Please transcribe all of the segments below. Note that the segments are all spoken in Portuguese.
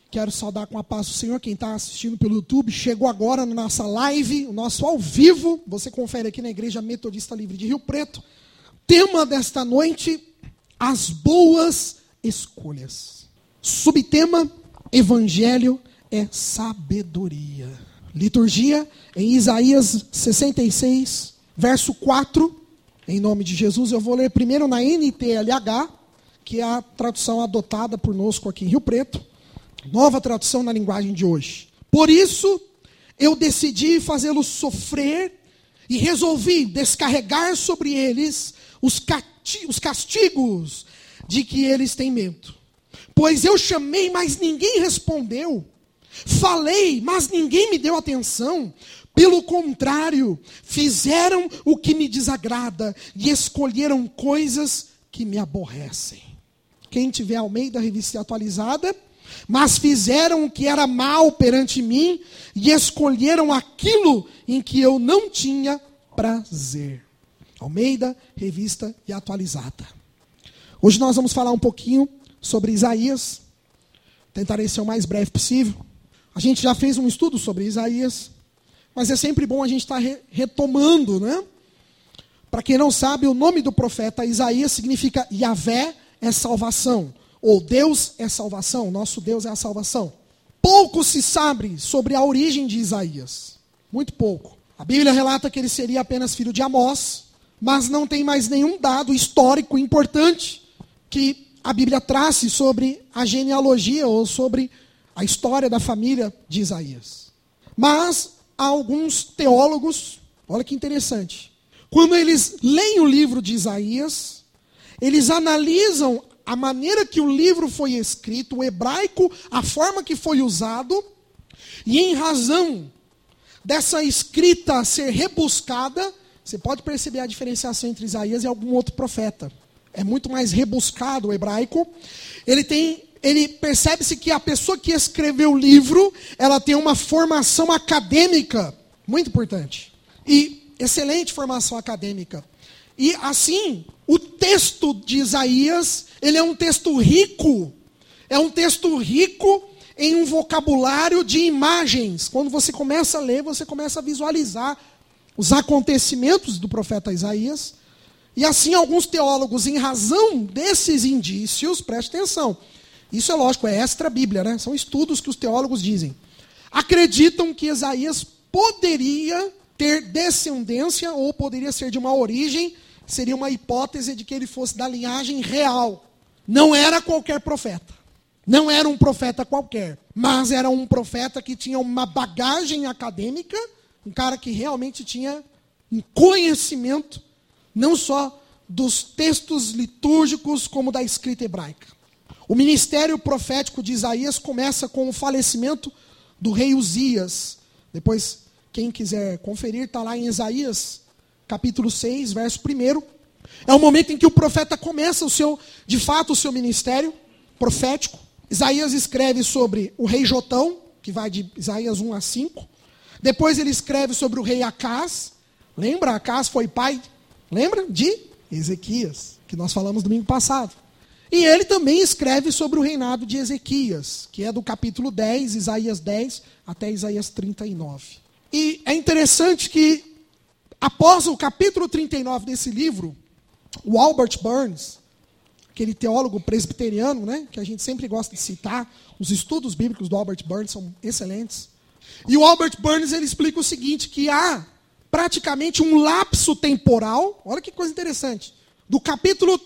Quero saudar com a paz do Senhor quem está assistindo pelo YouTube. Chegou agora na nossa live, o nosso ao vivo. Você confere aqui na Igreja Metodista Livre de Rio Preto. Tema desta noite, as boas escolhas. Subtema, Evangelho é sabedoria. Liturgia em Isaías 66, verso 4. Em nome de Jesus, eu vou ler primeiro na NTLH, que é a tradução adotada por nós aqui em Rio Preto. Nova tradução na linguagem de hoje. Por isso, eu decidi fazê-los sofrer e resolvi descarregar sobre eles os castigos de que eles têm medo. Pois eu chamei, mas ninguém respondeu. Falei, mas ninguém me deu atenção. Pelo contrário, fizeram o que me desagrada e escolheram coisas que me aborrecem. Quem tiver Almeida, revista atualizada. Mas fizeram o que era mal perante mim e escolheram aquilo em que eu não tinha prazer. Almeida, revista e atualizada. Hoje nós vamos falar um pouquinho sobre Isaías. Tentarei ser o mais breve possível. A gente já fez um estudo sobre Isaías, mas é sempre bom a gente estar retomando, né? Para quem não sabe, o nome do profeta Isaías significa Yahvé é salvação. Ou Deus é salvação, nosso Deus é a salvação. Pouco se sabe sobre a origem de Isaías. Muito pouco. A Bíblia relata que ele seria apenas filho de Amós, mas não tem mais nenhum dado histórico importante que a Bíblia trace sobre a genealogia ou sobre a história da família de Isaías. Mas há alguns teólogos, olha que interessante, quando eles leem o livro de Isaías, eles analisam a maneira que o livro foi escrito, o hebraico, a forma que foi usado, e em razão dessa escrita ser rebuscada, você pode perceber a diferenciação entre Isaías e algum outro profeta. É muito mais rebuscado o hebraico. Ele percebe-se que a pessoa que escreveu o livro, ela tem uma formação acadêmica muito importante. E excelente formação acadêmica. E assim, o texto de Isaías, ele é um texto rico. É um texto rico em um vocabulário de imagens. Quando você começa a ler, você começa a visualizar os acontecimentos do profeta Isaías. E assim, alguns teólogos, em razão desses indícios, preste atenção. Isso é lógico, é extra-bíblia, né? São estudos que os teólogos dizem. Acreditam que Isaías poderia ter descendência ou poderia ser de uma origem. Seria uma hipótese de que ele fosse da linhagem real. Não era qualquer profeta. Não era um profeta qualquer. Mas era um profeta que tinha uma bagagem acadêmica. Um cara que realmente tinha um conhecimento, não só dos textos litúrgicos, como da escrita hebraica. O ministério profético de Isaías começa com o falecimento do rei Uzias. Depois, quem quiser conferir, está lá em Isaías capítulo 6, verso 1. É o momento em que o profeta começa de fato o seu ministério profético. Isaías escreve sobre o rei Jotão, que vai de Isaías 1 a 5. Depois ele escreve sobre o rei Acás. Lembra? Acás foi pai, lembra? De Ezequias, que nós falamos domingo passado. E ele também escreve sobre o reinado de Ezequias, que é do capítulo 10, Isaías 10, até Isaías 39. E é interessante que após o capítulo 39 desse livro, o Albert Barnes, aquele teólogo presbiteriano, né, que a gente sempre gosta de citar, os estudos bíblicos do Albert Barnes são excelentes. E o Albert Barnes ele explica o seguinte, que há praticamente um lapso temporal, olha que coisa interessante, do capítulo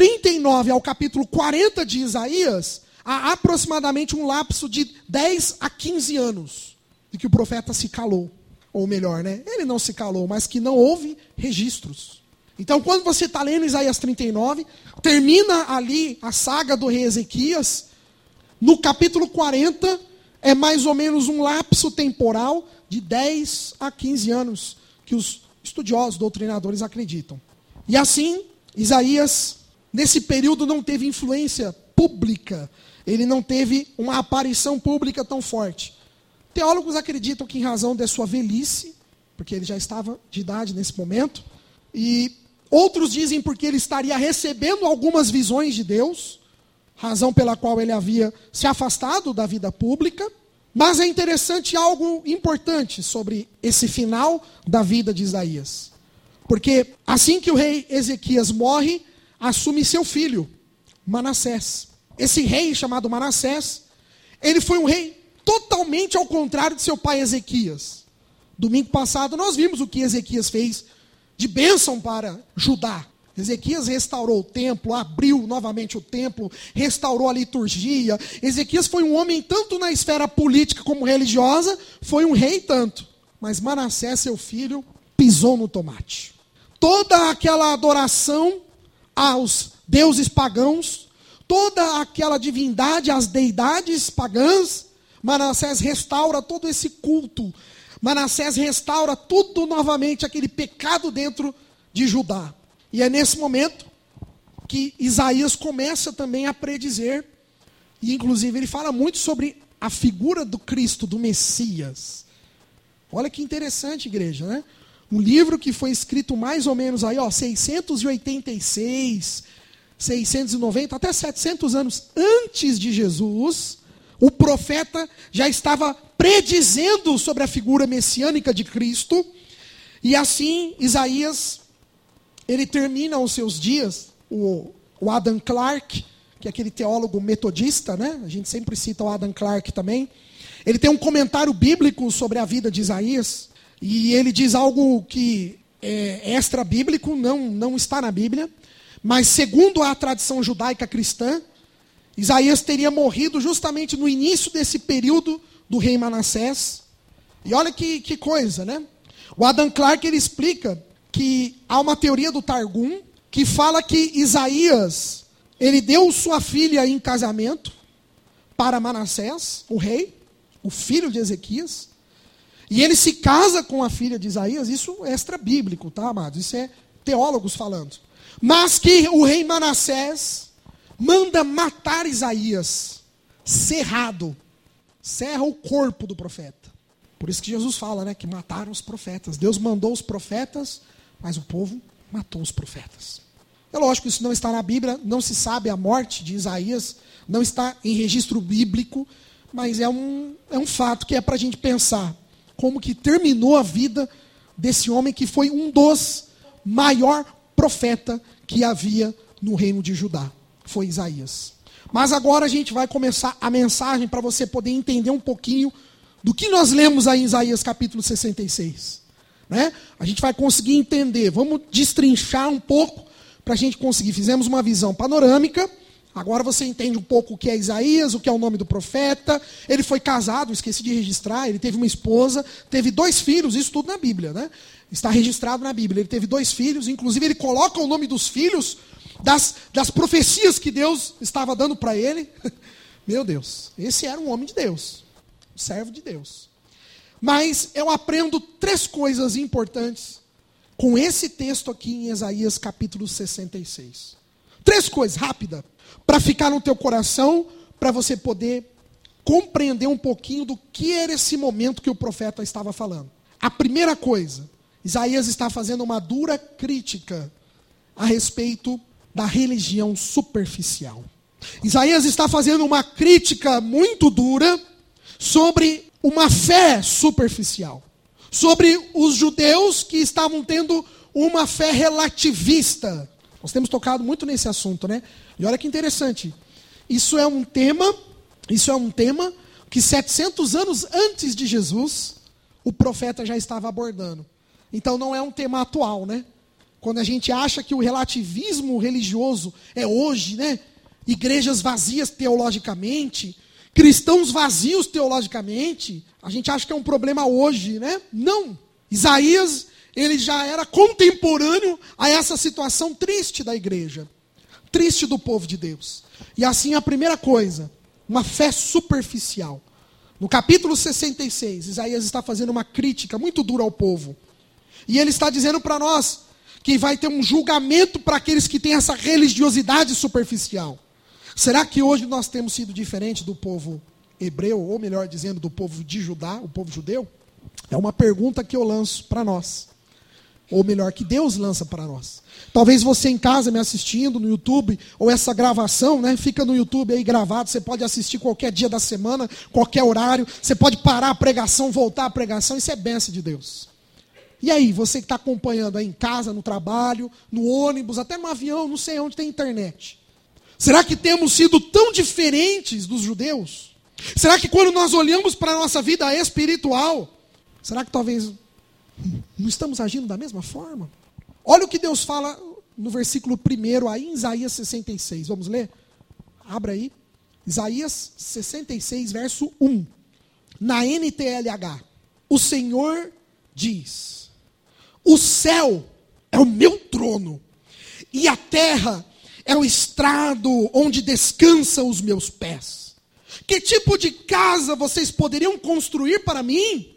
39 ao capítulo 40 de Isaías, há aproximadamente um lapso de 10 a 15 anos de que o profeta se calou. Ou melhor, né? Ele não se calou, mas que não houve registros. Então, quando você está lendo Isaías 39, termina ali a saga do rei Ezequias. No capítulo 40, é mais ou menos um lapso temporal de 10 a 15 anos que os estudiosos, doutrinadores acreditam. E assim, Isaías, nesse período, não teve influência pública. Ele não teve uma aparição pública tão forte. Teólogos acreditam que em razão da sua velhice, porque ele já estava de idade nesse momento, e outros dizem porque ele estaria recebendo algumas visões de Deus, razão pela qual ele havia se afastado da vida pública. Mas é interessante algo importante sobre esse final da vida de Isaías. Porque assim que o rei Ezequias morre, assume seu filho, Manassés. Esse rei chamado Manassés, ele foi um rei totalmente ao contrário de seu pai Ezequias. Domingo passado nós vimos o que Ezequias fez de bênção para Judá. Ezequias restaurou o templo, abriu novamente o templo, restaurou a liturgia. Ezequias foi um homem tanto na esfera política como religiosa, foi um rei tanto. Mas Manassés, seu filho, pisou no tomate. Toda aquela adoração aos deuses pagãos, toda aquela divindade às deidades pagãs, Manassés restaura todo esse culto. Manassés restaura tudo novamente, aquele pecado dentro de Judá. E é nesse momento que Isaías começa também a predizer, e inclusive ele fala muito sobre a figura do Cristo, do Messias. Olha que interessante, igreja, né? Um livro que foi escrito mais ou menos aí, 686, 690, até 700 anos antes de Jesus, o profeta já estava predizendo sobre a figura messiânica de Cristo, e assim Isaías, ele termina os seus dias, o Adam Clarke, que é aquele teólogo metodista, né? A gente sempre cita o Adam Clarke também. Ele tem um comentário bíblico sobre a vida de Isaías, e ele diz algo que é extra-bíblico, não está na Bíblia, mas segundo a tradição judaica cristã, Isaías teria morrido justamente no início desse período do rei Manassés. E olha que coisa, né? O Adam Clarke, ele explica que há uma teoria do Targum que fala que Isaías, ele deu sua filha em casamento para Manassés, o rei, o filho de Ezequias, e ele se casa com a filha de Isaías. Isso é extra-bíblico, tá, amados? Isso é teólogos falando. Mas que o rei Manassés manda matar Isaías, serra o corpo do profeta. Por isso que Jesus fala, né, que mataram os profetas. Deus mandou os profetas, mas o povo matou os profetas. É lógico que isso não está na Bíblia, não se sabe a morte de Isaías, não está em registro bíblico, mas é um fato que é para a gente pensar como que terminou a vida desse homem que foi um dos maior profeta que havia no reino de Judá. Foi Isaías. Mas agora a gente vai começar a mensagem para você poder entender um pouquinho do que nós lemos aí em Isaías capítulo 66. Né? A gente vai conseguir entender, vamos destrinchar um pouco para a gente conseguir. Fizemos uma visão panorâmica, agora você entende um pouco o que é Isaías, o que é o nome do profeta. Ele foi casado, esqueci de registrar, ele teve uma esposa, teve 2 filhos, isso tudo na Bíblia, né? Está registrado na Bíblia. Ele teve 2 filhos, inclusive ele coloca o nome dos filhos das profecias que Deus estava dando para ele. Meu Deus, esse era um homem de Deus, um servo de Deus. Mas eu aprendo 3 coisas importantes com esse texto aqui em Isaías capítulo 66. 3 coisas, rápida, para ficar no teu coração, para você poder compreender um pouquinho do que era esse momento que o profeta estava falando. A primeira coisa, Isaías está fazendo uma dura crítica a respeito da religião superficial. Isaías está fazendo uma crítica muito dura sobre uma fé superficial, sobre os judeus que estavam tendo uma fé relativista. Nós temos tocado muito nesse assunto, né? E olha que interessante. Isso é um tema que 700 anos antes de Jesus, o profeta já estava abordando. Então não é um tema atual, né? Quando a gente acha que o relativismo religioso é hoje, né? Igrejas vazias teologicamente, cristãos vazios teologicamente, a gente acha que é um problema hoje, né? Não. Isaías, ele já era contemporâneo a essa situação triste da igreja, triste do povo de Deus. E assim a primeira coisa, uma fé superficial. No capítulo 66, Isaías está fazendo uma crítica muito dura ao povo. E ele está dizendo para nós que vai ter um julgamento para aqueles que têm essa religiosidade superficial. Será que hoje nós temos sido diferente do povo hebreu, ou melhor dizendo, do povo de Judá, o povo judeu? É uma pergunta que eu lanço para nós. Ou melhor, que Deus lança para nós. Talvez você em casa me assistindo no YouTube, ou essa gravação, né, fica no YouTube aí gravado, você pode assistir qualquer dia da semana, qualquer horário, você pode parar a pregação, voltar à pregação, isso é bênção de Deus. E aí, você que está acompanhando aí em casa, no trabalho, no ônibus, até no avião, não sei onde tem internet. Será que temos sido tão diferentes dos judeus? Será que quando nós olhamos para a nossa vida espiritual, será que talvez não estamos agindo da mesma forma? Olha o que Deus fala no versículo 1 aí em Isaías 66. Vamos ler? Abra aí. Isaías 66, verso 1. Na NTLH. O Senhor diz: o céu é o meu trono, e a terra é o estrado onde descansam os meus pés. Que tipo de casa vocês poderiam construir para mim?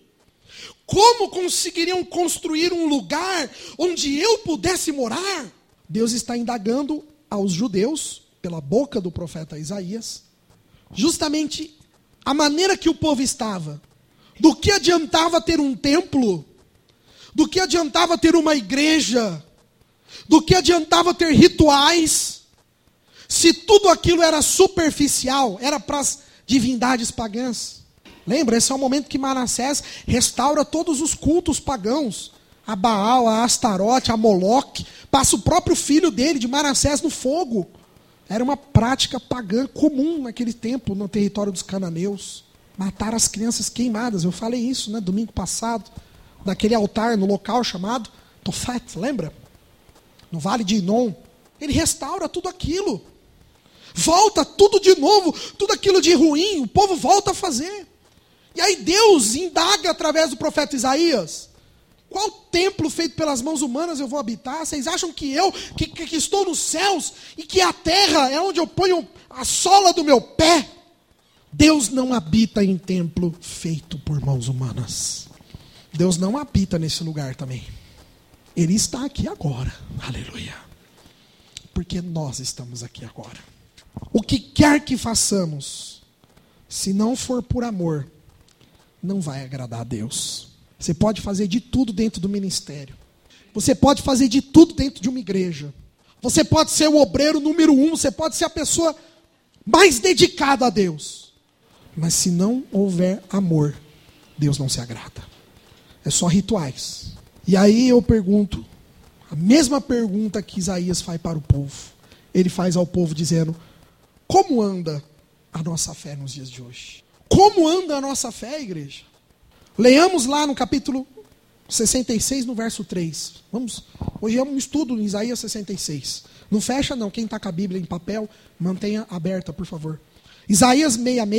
Como conseguiriam construir um lugar onde eu pudesse morar? Deus está indagando aos judeus, pela boca do profeta Isaías, justamente a maneira que o povo estava. Do que adiantava ter um templo? Do que adiantava ter uma igreja? Do que adiantava ter rituais? Se tudo aquilo era superficial, era para as divindades pagãs. Lembra, esse é o momento que Manassés restaura todos os cultos pagãos. A Baal, a Astarote, a Moloque. Passa o próprio filho dele, de Manassés, no fogo. Era uma prática pagã comum naquele tempo, no território dos cananeus. Matar as crianças queimadas. Eu falei isso, né, domingo passado. Naquele altar, no local chamado Tofet, lembra? No Vale de Inom. Ele restaura tudo aquilo. Volta tudo de novo, tudo aquilo de ruim, o povo volta a fazer. E aí Deus indaga através do profeta Isaías: qual templo feito pelas mãos humanas eu vou habitar? Vocês acham que eu, que estou nos céus, e que a terra é onde eu ponho a sola do meu pé? Deus não habita em templo feito por mãos humanas. Deus não habita nesse lugar também. Ele está aqui agora. Aleluia. Porque nós estamos aqui agora. O que quer que façamos, se não for por amor, não vai agradar a Deus. Você pode fazer de tudo dentro do ministério. Você pode fazer de tudo dentro de uma igreja. Você pode ser o obreiro número 1. Você pode ser a pessoa mais dedicada a Deus. Mas se não houver amor, Deus não se agrada. É só rituais. E aí eu pergunto, a mesma pergunta que Isaías faz para o povo. Ele faz ao povo dizendo: como anda a nossa fé nos dias de hoje? Como anda a nossa fé, igreja? Leamos lá no capítulo 66, no verso 3. Vamos, hoje é um estudo em Isaías 66. Não fecha não, quem está com a Bíblia em papel, mantenha aberta, por favor. Isaías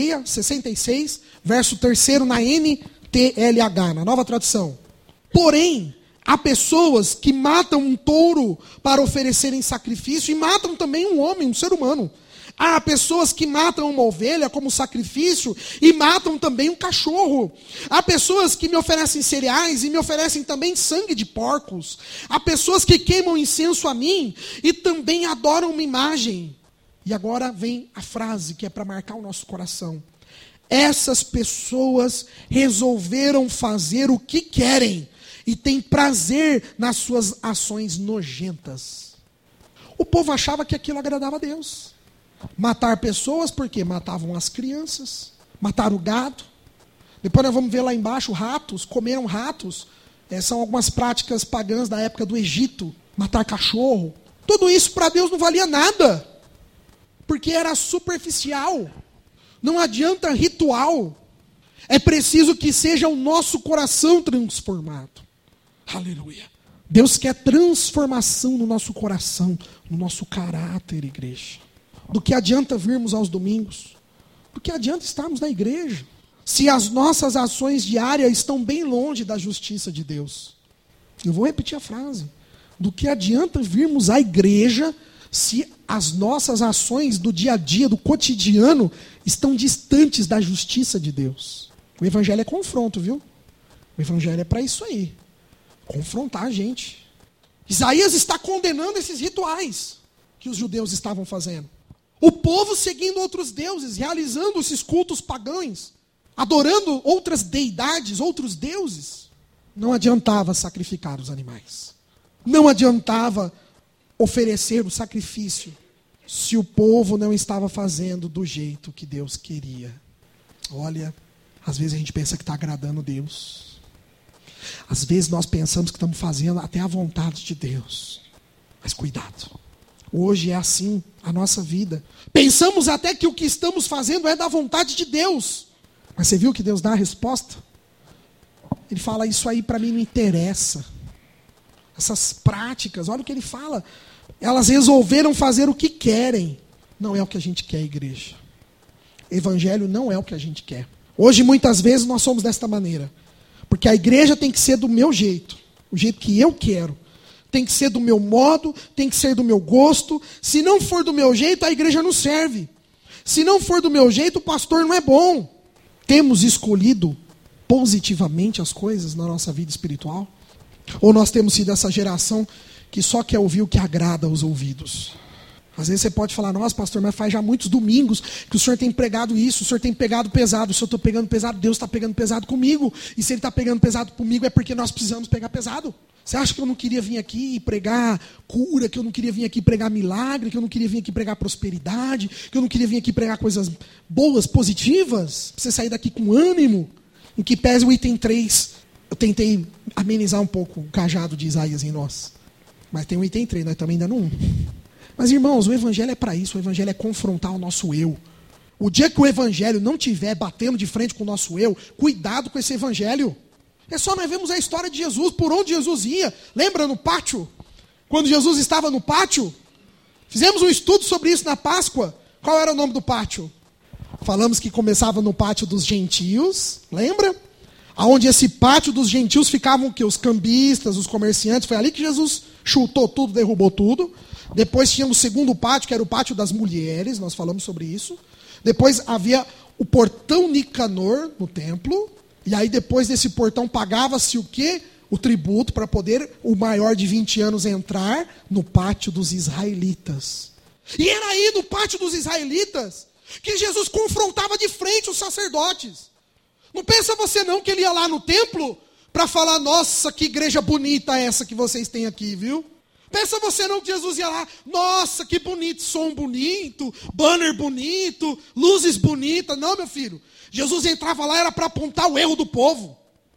66, verso 3 na NTLH, na nova tradução. Porém, há pessoas que matam um touro para oferecerem sacrifício e matam também um homem, um ser humano. Há pessoas que matam uma ovelha como sacrifício e matam também um cachorro. Há pessoas que me oferecem cereais e me oferecem também sangue de porcos. Há pessoas que queimam incenso a mim e também adoram uma imagem. E agora vem a frase que é para marcar o nosso coração. Essas pessoas resolveram fazer o que querem e têm prazer nas suas ações nojentas. O povo achava que aquilo agradava a Deus. Matar pessoas, porque matavam as crianças, mataram o gado. Depois nós vamos ver lá embaixo, ratos, comeram ratos. São algumas práticas pagãs da época do Egito. Matar cachorro. Tudo isso para Deus não valia nada. Porque era superficial. Não adianta ritual. É preciso que seja o nosso coração transformado. Aleluia. Deus quer transformação no nosso coração, no nosso caráter, igreja. Do que adianta virmos aos domingos? Do que adianta estarmos na igreja? Se as nossas ações diárias estão bem longe da justiça de Deus. Eu vou repetir a frase. Do que adianta virmos à igreja se as nossas ações do dia a dia, do cotidiano, estão distantes da justiça de Deus? O evangelho é confronto, viu? O evangelho é para isso aí. Confrontar a gente. Isaías está condenando esses rituais que os judeus estavam fazendo. O povo seguindo outros deuses, realizando esses cultos pagãos, adorando outras deidades, outros deuses. Não adiantava sacrificar os animais. Não adiantava oferecer o sacrifício se o povo não estava fazendo do jeito que Deus queria. Olha, às vezes a gente pensa que está agradando Deus. Às vezes nós pensamos que estamos fazendo até a vontade de Deus. Mas cuidado. Hoje é assim a nossa vida. Pensamos até que o que estamos fazendo é da vontade de Deus. Mas você viu que Deus dá a resposta? Ele fala, isso aí para mim não interessa. Essas práticas, olha o que ele fala. Elas resolveram fazer o que querem. Não é o que a gente quer, igreja. Evangelho não é o que a gente quer. Hoje, muitas vezes, nós somos desta maneira. Porque a igreja tem que ser do meu jeito. O jeito que eu quero. Tem que ser do meu modo, tem que ser do meu gosto. Se não for do meu jeito, a igreja não serve. Se não for do meu jeito, o pastor não é bom. Temos escolhido positivamente as coisas na nossa vida espiritual? Ou nós temos sido essa geração que só quer ouvir o que agrada aos ouvidos? Às vezes você pode falar, nossa pastor, mas faz já muitos domingos que o senhor tem pregado isso, o senhor tem pegado pesado. Se eu estou pegando pesado, Deus está pegando pesado comigo. E se Ele está pegando pesado comigo é porque nós precisamos pegar pesado. Você acha que eu não queria vir aqui e pregar cura, que eu não queria vir aqui pregar milagre, que eu não queria vir aqui pregar prosperidade, que eu não queria vir aqui pregar coisas boas, positivas? Pra você sair daqui com ânimo. Em que pese o item 3, eu tentei amenizar um pouco o cajado de Isaías em nós. Mas tem o item 3, nós também ainda não. Mas irmãos, o evangelho é para isso, o evangelho é confrontar o nosso eu. O dia que o evangelho não estiver batendo de frente com o nosso eu, cuidado com esse evangelho. É só nós vemos a história de Jesus, por onde Jesus ia. Lembra no pátio? Quando Jesus estava no pátio? Fizemos um estudo sobre isso na Páscoa. Qual era o nome do pátio? Falamos que começava no pátio dos gentios, lembra? Aonde esse pátio dos gentios ficavam o quê? Os cambistas, os comerciantes. Foi ali que Jesus chutou tudo, derrubou tudo. Depois tinha o segundo pátio, que era o pátio das mulheres, nós falamos sobre isso. Depois havia o portão Nicanor no templo. E aí depois desse portão pagava-se o quê? O tributo para poder o maior de 20 anos entrar no pátio dos israelitas. E era aí no pátio dos israelitas que Jesus confrontava de frente os sacerdotes. Não pensa você não que ele ia lá no templo para falar, nossa, que igreja bonita essa que vocês têm aqui, viu? Pensa você não que Jesus ia lá, nossa, que bonito, som bonito, banner bonito, luzes bonitas. Não, meu filho. Jesus entrava lá era para apontar o erro do povo.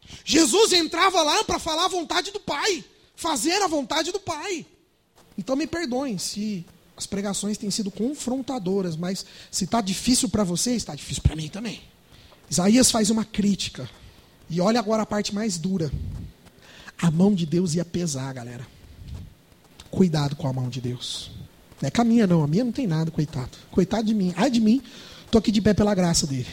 Jesus entrava lá para falar a vontade do Pai, fazer a vontade do Pai. Então me perdoem se as pregações têm sido confrontadoras, mas se está difícil para vocês, está difícil para mim também. Isaías faz uma crítica. E olha agora a parte mais dura. A mão de Deus ia pesar, galera. Cuidado com a mão de Deus. Não é com a minha não, a minha não tem nada, coitado. Coitado de mim, ai de mim, estou aqui de pé pela graça dele.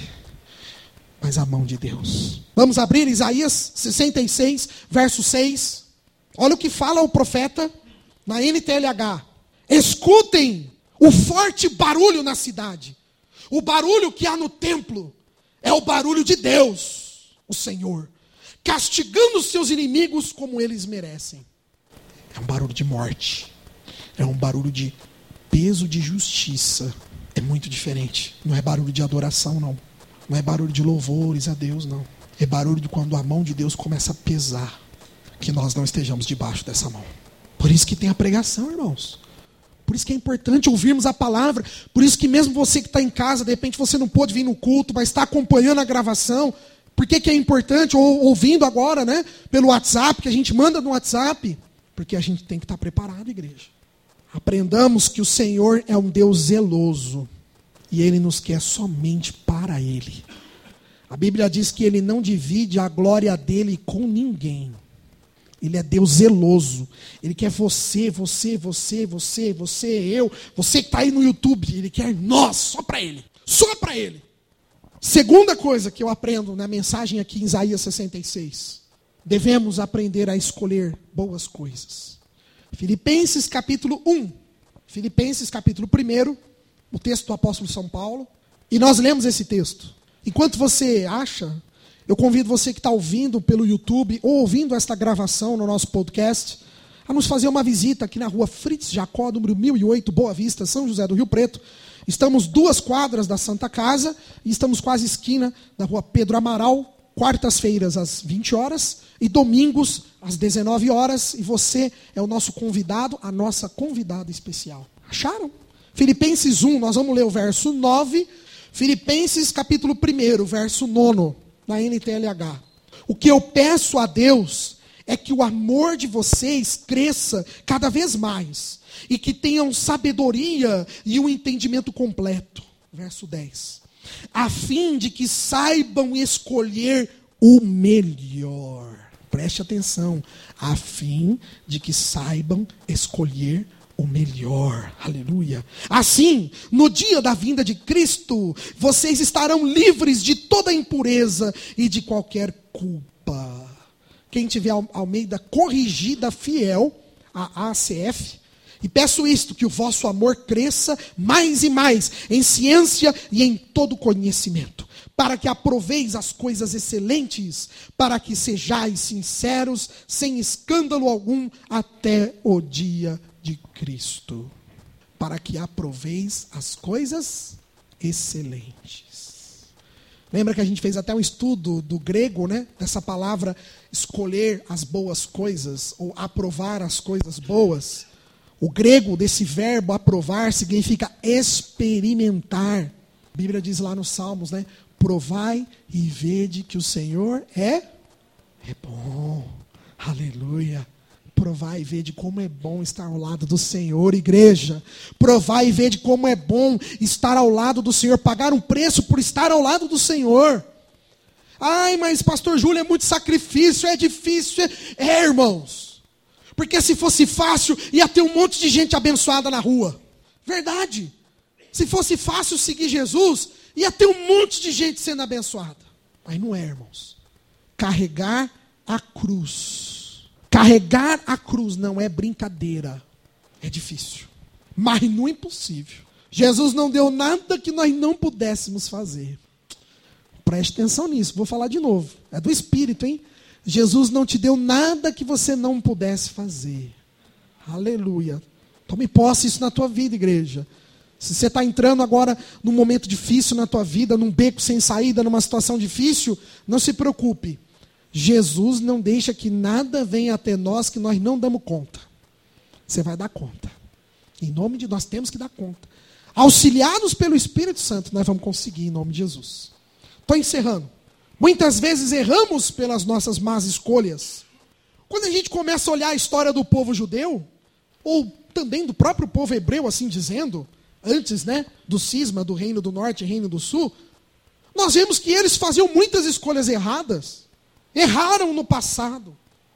Mas a mão de Deus. Vamos abrir Isaías 66, verso 6. Olha o que fala o profeta na NTLH. Escutem o forte barulho na cidade. O barulho que há no templo é o barulho de Deus, o Senhor, castigando os seus inimigos como eles merecem. É um barulho de morte. É um barulho de peso de justiça. É muito diferente. Não é barulho de adoração, não. Não é barulho de louvores a Deus, não. É barulho de quando a mão de Deus começa a pesar. Que nós não estejamos debaixo dessa mão. Por isso que tem a pregação, irmãos. Por isso que é importante ouvirmos a palavra. Por isso que mesmo você que está em casa, de repente você não pôde vir no culto, mas está acompanhando a gravação. Por que é importante? Ou ouvindo agora, né? Pelo WhatsApp, que a gente manda no WhatsApp. Porque a gente tem que estar preparado, igreja. Aprendamos que o Senhor é um Deus zeloso. E Ele nos quer somente para Ele. A Bíblia diz que Ele não divide a glória dEle com ninguém. Ele é Deus zeloso. Ele quer você, eu, você que está aí no YouTube. Ele quer nós, só para Ele. Só para Ele. Segunda coisa que eu aprendo na mensagem aqui em Isaías 66. Devemos aprender a escolher boas coisas. Filipenses capítulo 1. Filipenses capítulo 1. O texto do apóstolo São Paulo. E nós lemos esse texto. Enquanto você acha, eu convido você que está ouvindo pelo YouTube ou ouvindo esta gravação no nosso podcast a nos fazer uma visita aqui na rua Fritz Jacó, número 1008, Boa Vista, São José do Rio Preto. Estamos 2 quadras da Santa Casa e estamos quase esquina da rua Pedro Amaral, quartas-feiras às 20 horas e domingos às 19 horas. E você é o nosso convidado, a nossa convidada especial. Acharam? Filipenses 1, nós vamos ler o verso 9. Filipenses capítulo 1, verso 9, na NTLH. O que eu peço a Deus é que o amor de vocês cresça cada vez mais e que tenham sabedoria e um entendimento completo. Verso 10. A fim de que saibam escolher o melhor. Preste atenção. A fim de que saibam escolher o melhor. Aleluia. Assim, no dia da vinda de Cristo, vocês estarão livres de toda impureza e de qualquer culpa. Quem tiver Almeida Corrigida Fiel, a ACF, e peço isto, que o vosso amor cresça mais e mais em ciência e em todo conhecimento, para que aproveis as coisas excelentes, para que sejais sinceros, sem escândalo algum, até o dia de Cristo. Para que aproveis as coisas excelentes. Lembra que a gente fez até um estudo do grego, né? Dessa palavra escolher as boas coisas, ou aprovar as coisas boas. O grego desse verbo aprovar significa experimentar. A Bíblia diz lá nos Salmos, né? Provai e vede que o Senhor é bom. Aleluia. Provai e vede como é bom estar ao lado do Senhor, igreja. Provai e vede como é bom estar ao lado do Senhor. Pagar um preço por estar ao lado do Senhor. Ai, mas pastor Júlio, é muito sacrifício, é difícil. Irmãos. Porque se fosse fácil, ia ter um monte de gente abençoada na rua. Verdade. Se fosse fácil seguir Jesus, ia ter um monte de gente sendo abençoada. Mas não é, irmãos. Carregar a cruz. Carregar a cruz não é brincadeira. É difícil. Mas não é impossível. Jesus não deu nada que nós não pudéssemos fazer. Preste atenção nisso. Vou falar de novo. É do Espírito, hein? Jesus não te deu nada que você não pudesse fazer. Aleluia. Tome posse isso na tua vida, igreja. Se você está entrando agora num momento difícil na tua vida, num beco sem saída, numa situação difícil, não se preocupe. Jesus não deixa que nada venha até nós que nós não damos conta. Você vai dar conta. Em nome de nós temos que dar conta. Auxiliados pelo Espírito Santo, nós vamos conseguir em nome de Jesus. Estou encerrando. Muitas vezes erramos pelas nossas más escolhas. Quando a gente começa a olhar a história do povo judeu, ou também do próprio povo hebreu, assim dizendo, antes, né, do cisma do reino do norte e reino do sul, nós vemos que eles faziam muitas escolhas erradas. Erraram no passado.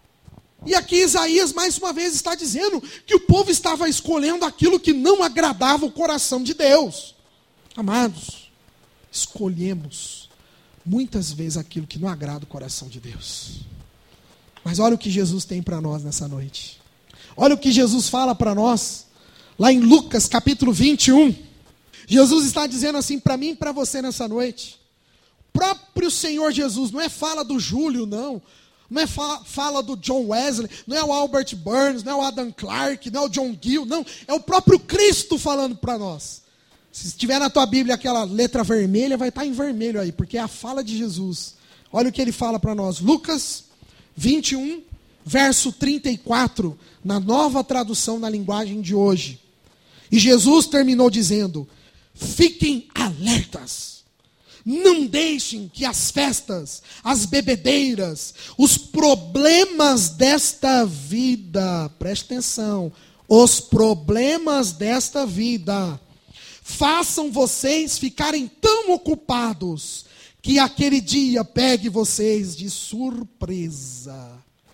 E aqui Isaías mais uma vez está dizendo que o povo estava escolhendo aquilo que não agradava o coração de Deus. Amados, escolhemos muitas vezes aquilo que não agrada o coração de Deus. Mas olha o que Jesus tem para nós nessa noite. Olha o que Jesus fala para nós, lá em Lucas capítulo 21. Jesus está dizendo assim para mim e para você nessa noite. Próprio Senhor Jesus, não é fala do Júlio, não é fala do John Wesley, não é o Albert Burns, não é o Adam Clarke, não é o John Gill, não, é o próprio Cristo falando para nós. Se tiver na tua Bíblia aquela letra vermelha, vai estar em vermelho aí, porque é a fala de Jesus. Olha o que ele fala para nós, Lucas 21, verso 34, na nova tradução na linguagem de hoje. E Jesus terminou dizendo, fiquem alertas. Não deixem que as festas, as bebedeiras, os problemas desta vida, preste atenção, os problemas desta vida, façam vocês ficarem tão ocupados que aquele dia pegue vocês de surpresa.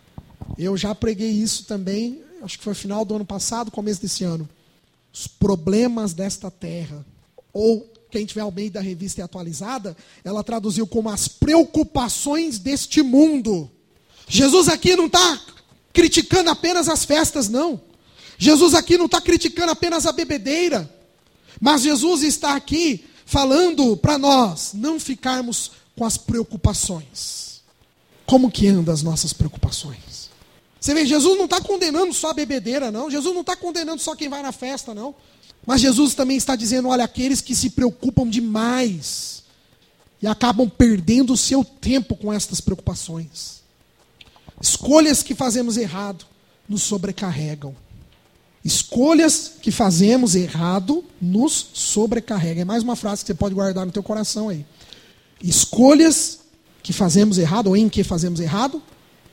Eu já preguei isso também, acho que foi final do ano passado, começo desse ano. Os problemas desta terra, ou quem tiver Almeida Revista e Atualizada, ela traduziu como as preocupações deste mundo. Jesus aqui não está criticando apenas as festas, não. Jesus aqui não está criticando apenas a bebedeira. Mas Jesus está aqui falando para nós não ficarmos com as preocupações. Como que andam as nossas preocupações? Você vê, Jesus não está condenando só a bebedeira, não. Jesus não está condenando só quem vai na festa, não. Mas Jesus também está dizendo, olha, aqueles que se preocupam demais e acabam perdendo o seu tempo com estas preocupações. Escolhas que fazemos errado nos sobrecarregam. Escolhas que fazemos errado nos sobrecarregam. É mais uma frase que você pode guardar no teu coração aí. Escolhas que fazemos errado, ou em que fazemos errado,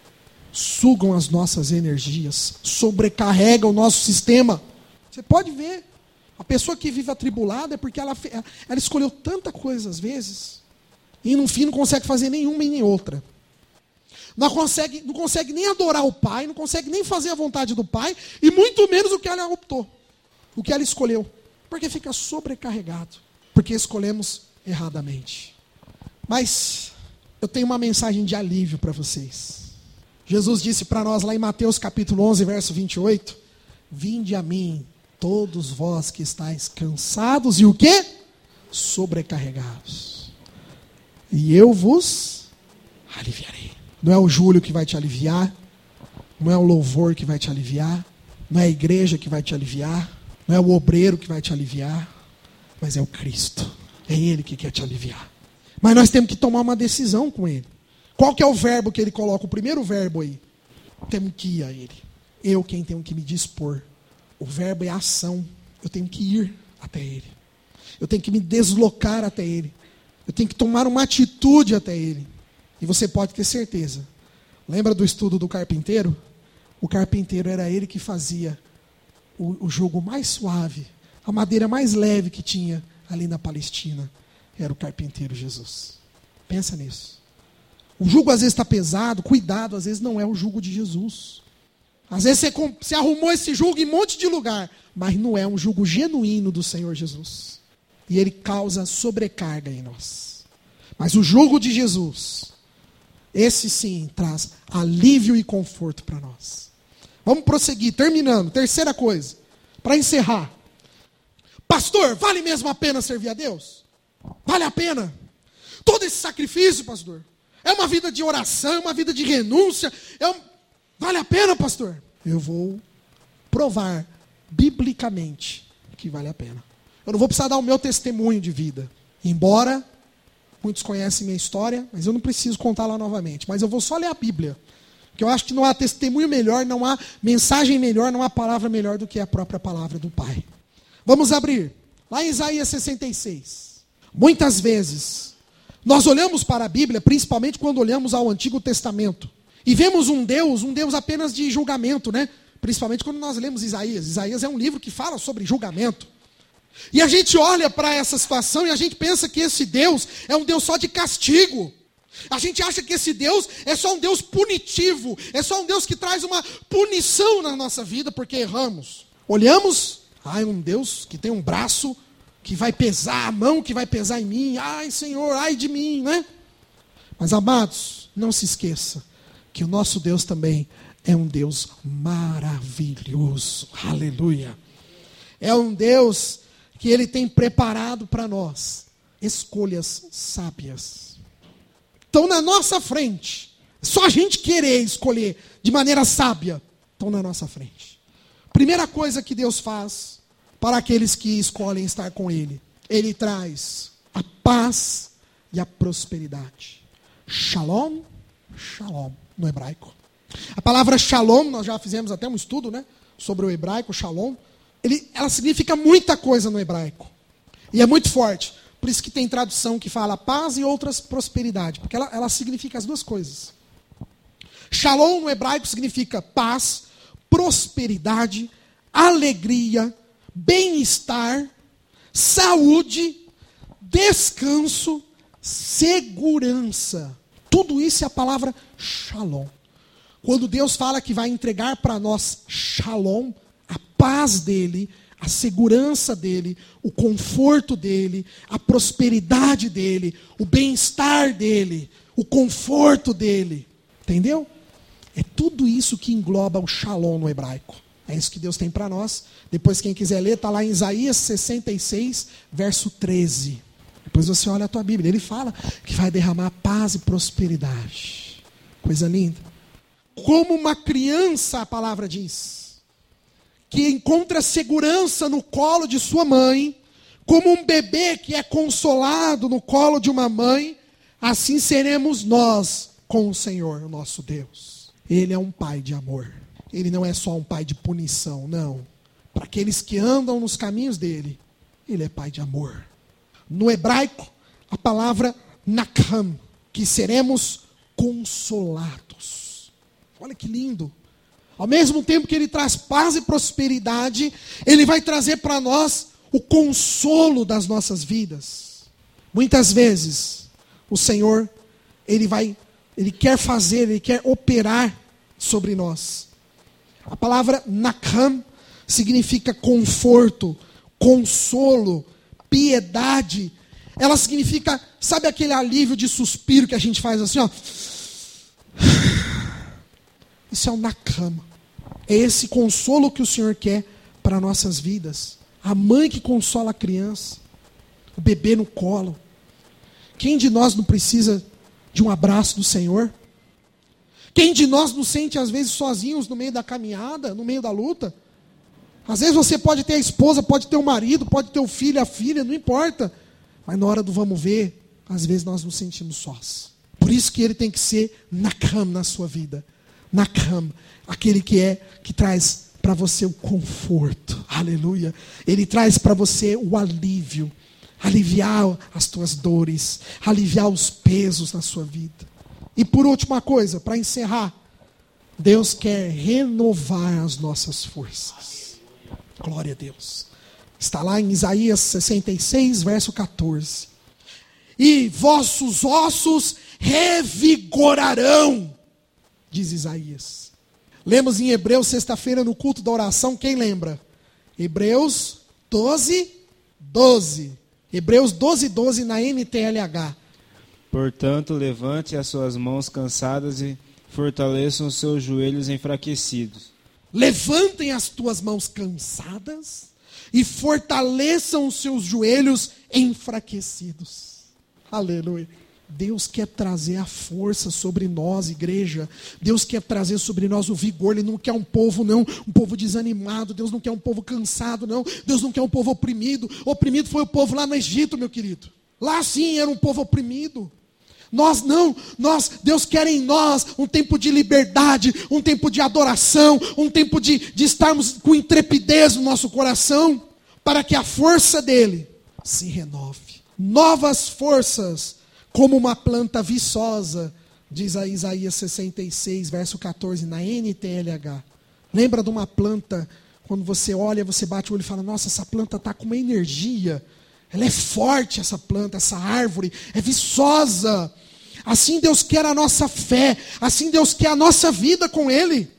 sugam as nossas energias, sobrecarregam o nosso sistema. Você pode ver, a pessoa que vive atribulada é porque ela escolheu tanta coisa às vezes, e no fim não consegue fazer nenhuma e nem outra. Não consegue nem adorar o Pai, não consegue nem fazer a vontade do Pai, e muito menos o que ela optou, o que ela escolheu. Porque fica sobrecarregado, porque escolhemos erradamente. Mas eu tenho uma mensagem de alívio para vocês. Jesus disse para nós lá em Mateus capítulo 11, verso 28, vinde a mim, todos vós que estáis cansados e o quê? Sobrecarregados. E eu vos aliviarei. Não é o Júlio que vai te aliviar, não é o louvor que vai te aliviar, não é a igreja que vai te aliviar, não é o obreiro que vai te aliviar, mas é o Cristo. É Ele que quer te aliviar. Mas nós temos que tomar uma decisão com Ele. Qual que é o verbo que Ele coloca? O primeiro verbo aí. Temos que ir a Ele. Eu quem tenho que me dispor. O verbo é ação. Eu tenho que ir até Ele. Eu tenho que me deslocar até Ele. Eu tenho que tomar uma atitude até Ele. E você pode ter certeza. Lembra do estudo do carpinteiro? O carpinteiro era ele que fazia o jugo mais suave, a madeira mais leve que tinha ali na Palestina. Era o carpinteiro Jesus. Pensa nisso. O jugo às vezes está pesado, cuidado, às vezes não é o jugo de Jesus. Às vezes você arrumou esse jugo em um monte de lugar, mas não é um jugo genuíno do Senhor Jesus. E ele causa sobrecarga em nós. Mas o jugo de Jesus, esse sim traz alívio e conforto para nós. Vamos prosseguir, terminando. Terceira coisa, para encerrar. Pastor, vale mesmo a pena servir a Deus? Vale a pena? Todo esse sacrifício, pastor? É uma vida de oração, é uma vida de renúncia. Vale a pena, pastor? Eu vou provar biblicamente que vale a pena. Eu não vou precisar dar o meu testemunho de vida. Embora muitos conhecem minha história, mas eu não preciso contá-la novamente. Mas eu vou só ler a Bíblia. Porque eu acho que não há testemunho melhor, não há mensagem melhor, não há palavra melhor do que a própria palavra do Pai. Vamos abrir. Lá em Isaías 66. Muitas vezes, nós olhamos para a Bíblia, principalmente quando olhamos ao Antigo Testamento, e vemos um Deus apenas de julgamento, né? Principalmente quando nós lemos Isaías. Isaías é um livro que fala sobre julgamento. E a gente olha para essa situação e a gente pensa que esse Deus é um Deus só de castigo. A gente acha que esse Deus é só um Deus punitivo, é só um Deus que traz uma punição na nossa vida porque erramos. Olhamos, é um Deus que tem um braço que vai pesar, a mão que vai pesar em mim, ai Senhor, ai de mim, né? Mas amados, não se esqueça que o nosso Deus também é um Deus maravilhoso, aleluia. É um Deus que Ele tem preparado para nós escolhas sábias. Estão na nossa frente. Só a gente querer escolher de maneira sábia. Estão na nossa frente. Primeira coisa que Deus faz para aqueles que escolhem estar com Ele. Ele traz a paz e a prosperidade. Shalom, shalom, no hebraico. A palavra shalom, nós já fizemos até um estudo, né, sobre o hebraico, shalom. Ela significa muita coisa no hebraico. E é muito forte. Por isso que tem tradução que fala paz e outras prosperidade. Porque ela significa as duas coisas. Shalom no hebraico significa paz, prosperidade, alegria, bem-estar, saúde, descanso, segurança. Tudo isso é a palavra shalom. Quando Deus fala que vai entregar para nós shalom, a paz dele, a segurança dele, o conforto dele, a prosperidade dele, o bem-estar dele, o conforto dele. Entendeu? É tudo isso que engloba o shalom no hebraico. É isso que Deus tem para nós. Depois quem quiser ler, está lá em Isaías 66, verso 13. Depois você olha a tua Bíblia. Ele fala que vai derramar paz e prosperidade. Coisa linda. Como uma criança, a palavra diz, que encontra segurança no colo de sua mãe, como um bebê que é consolado no colo de uma mãe, assim seremos nós com o Senhor, o nosso Deus. Ele é um pai de amor. Ele não é só um pai de punição, não. Para aqueles que andam nos caminhos dele, ele é pai de amor. No hebraico, a palavra nakham, que seremos consolados. Olha que lindo. Ao mesmo tempo que ele traz paz e prosperidade, ele vai trazer para nós o consolo das nossas vidas. Muitas vezes, o Senhor, ele quer fazer, ele quer operar sobre nós. A palavra nakham significa conforto, consolo, piedade. Ela significa, sabe aquele alívio de suspiro que a gente faz assim, ó? Isso é o nakham. É esse consolo que o Senhor quer para nossas vidas. A mãe que consola a criança, o bebê no colo. Quem de nós não precisa de um abraço do Senhor? Quem de nós não sente às vezes sozinhos no meio da caminhada, no meio da luta? Às vezes você pode ter a esposa, pode ter o marido, pode ter o filho, a filha, não importa. Mas na hora do vamos ver, às vezes nós nos sentimos sós. Por isso que ele tem que ser nakham na sua vida. Nakham, aquele que traz para você o conforto. Aleluia. Ele traz para você o alívio. Aliviar as tuas dores. Aliviar os pesos na sua vida. E por última coisa, para encerrar. Deus quer renovar as nossas forças. Glória a Deus. Está lá em Isaías 66, verso 14. E vossos ossos revigorarão, diz Isaías. Lemos em Hebreus, sexta-feira, no culto da oração, quem lembra? Hebreus 12, 12. Hebreus 12, 12 na NTLH. Portanto, levante as suas mãos cansadas e fortaleçam os seus joelhos enfraquecidos. Levantem as tuas mãos cansadas e fortaleçam os seus joelhos enfraquecidos. Aleluia. Deus quer trazer a força sobre nós, igreja. Deus quer trazer sobre nós o vigor. Ele não quer um povo, não, um povo desanimado. Deus não quer um povo cansado, não. Deus não quer um povo oprimido. Oprimido foi o povo lá no Egito, meu querido. Lá sim era um povo oprimido. Nós não, Deus quer em nós um tempo de liberdade, um tempo de adoração, um tempo de estarmos com intrepidez no nosso coração, para que a força dele se renove. Novas forças, como uma planta viçosa, diz a Isaías 66, verso 14, na NTLH. Lembra de uma planta, quando você olha, você bate o olho e fala, nossa, essa planta está com uma energia. Ela é forte, essa planta, essa árvore, é viçosa. Assim Deus quer a nossa fé, assim Deus quer a nossa vida com Ele.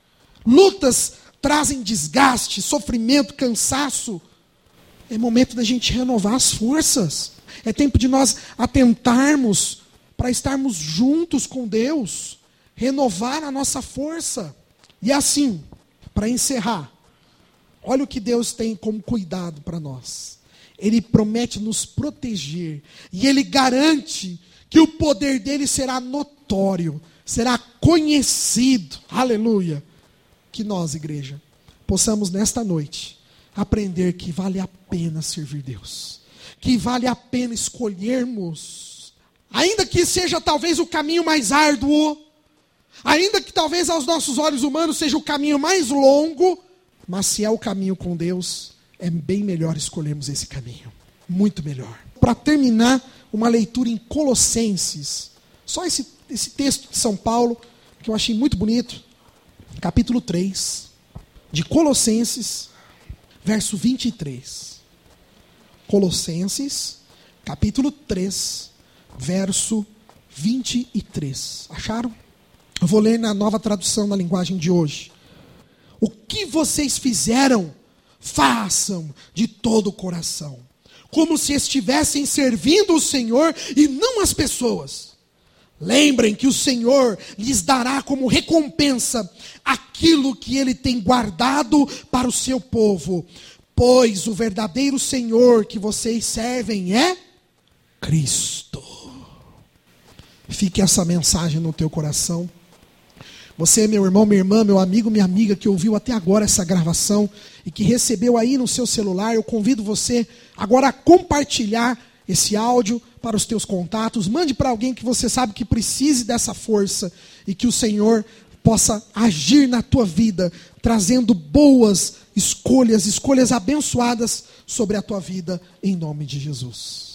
Lutas trazem desgaste, sofrimento, cansaço. É momento da gente renovar as forças. É tempo de nós atentarmos para estarmos juntos com Deus, renovar a nossa força. E assim, para encerrar, olha o que Deus tem como cuidado para nós. Ele promete nos proteger. E Ele garante que o poder dele será notório, será conhecido. Aleluia. Que nós, igreja, possamos nesta noite aprender que vale a pena servir Deus. Que vale a pena escolhermos. Ainda que seja talvez o caminho mais árduo. Ainda que talvez aos nossos olhos humanos seja o caminho mais longo. Mas se é o caminho com Deus, é bem melhor escolhermos esse caminho. Muito melhor. Para terminar, uma leitura em Colossenses. Só esse texto de São Paulo, que eu achei muito bonito. Capítulo 3, de Colossenses, verso 23. Colossenses, capítulo 3, verso 23. Acharam? Eu vou ler na nova tradução na linguagem de hoje. O que vocês fizeram, façam de todo o coração, como se estivessem servindo o Senhor e não as pessoas. Lembrem que o Senhor lhes dará como recompensa aquilo que Ele tem guardado para o seu povo, pois o verdadeiro Senhor que vocês servem é Cristo. Fique essa mensagem no teu coração. Você, meu irmão, minha irmã, meu amigo, minha amiga, que ouviu até agora essa gravação e que recebeu aí no seu celular, eu convido você agora a compartilhar esse áudio para os teus contatos, mande para alguém que você sabe que precise dessa força e que o Senhor possa agir na tua vida, trazendo boas escolhas abençoadas sobre a tua vida, em nome de Jesus.